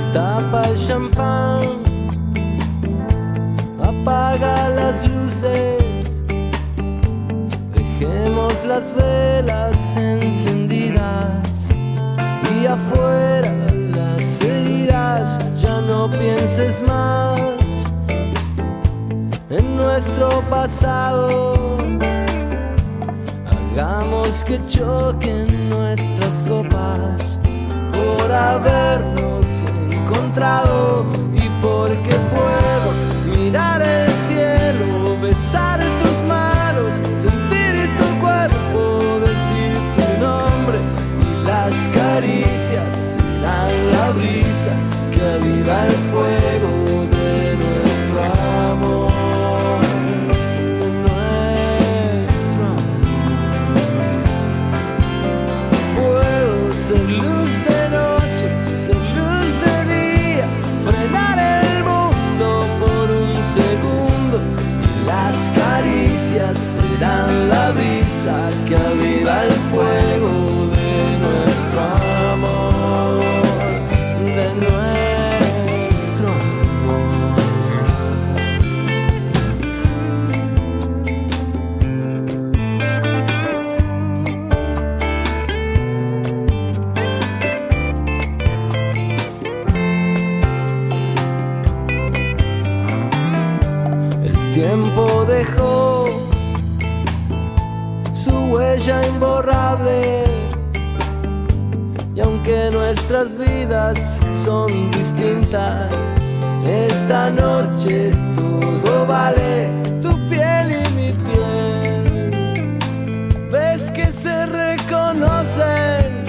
Destapa el champán, apaga las luces, dejemos las velas encendidas y afuera las heridas. Ya no pienses más en nuestro pasado, hagamos que choquen nuestras copas por habernos encontrado y porque puedo mirar el cielo, besar tus manos, sentir tu cuerpo, decir tu nombre y las caricias serán la brisa que aviva el fuego de nuestro amor. Ser luz de noche, ser luz de día, frenar el mundo por un segundo y las caricias serán la brisa que aviva el fuego de nuestro amor, de nuestro El tiempo dejó su huella imborrable y aunque nuestras vidas son distintas, esta noche todo vale, tu piel y mi piel. Ves que se reconocen,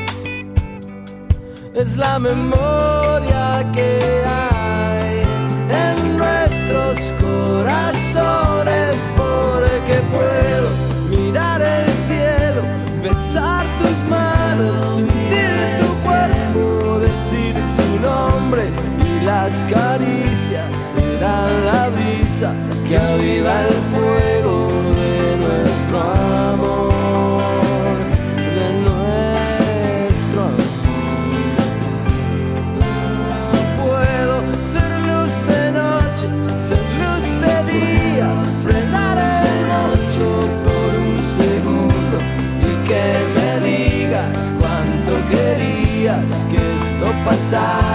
es la memoria que hay en nuestros corazones, porque puedo mirar el cielo, besar tus manos, sentir tu cuerpo, decir tu nombre y las caricias serán la brisa que aviva el fuego de nuestro amor, de nuestro amor. Puedo ser luz de noche, ser luz de día, frenar el mundo por un segundo y que me digas cuánto querías que esto pasara.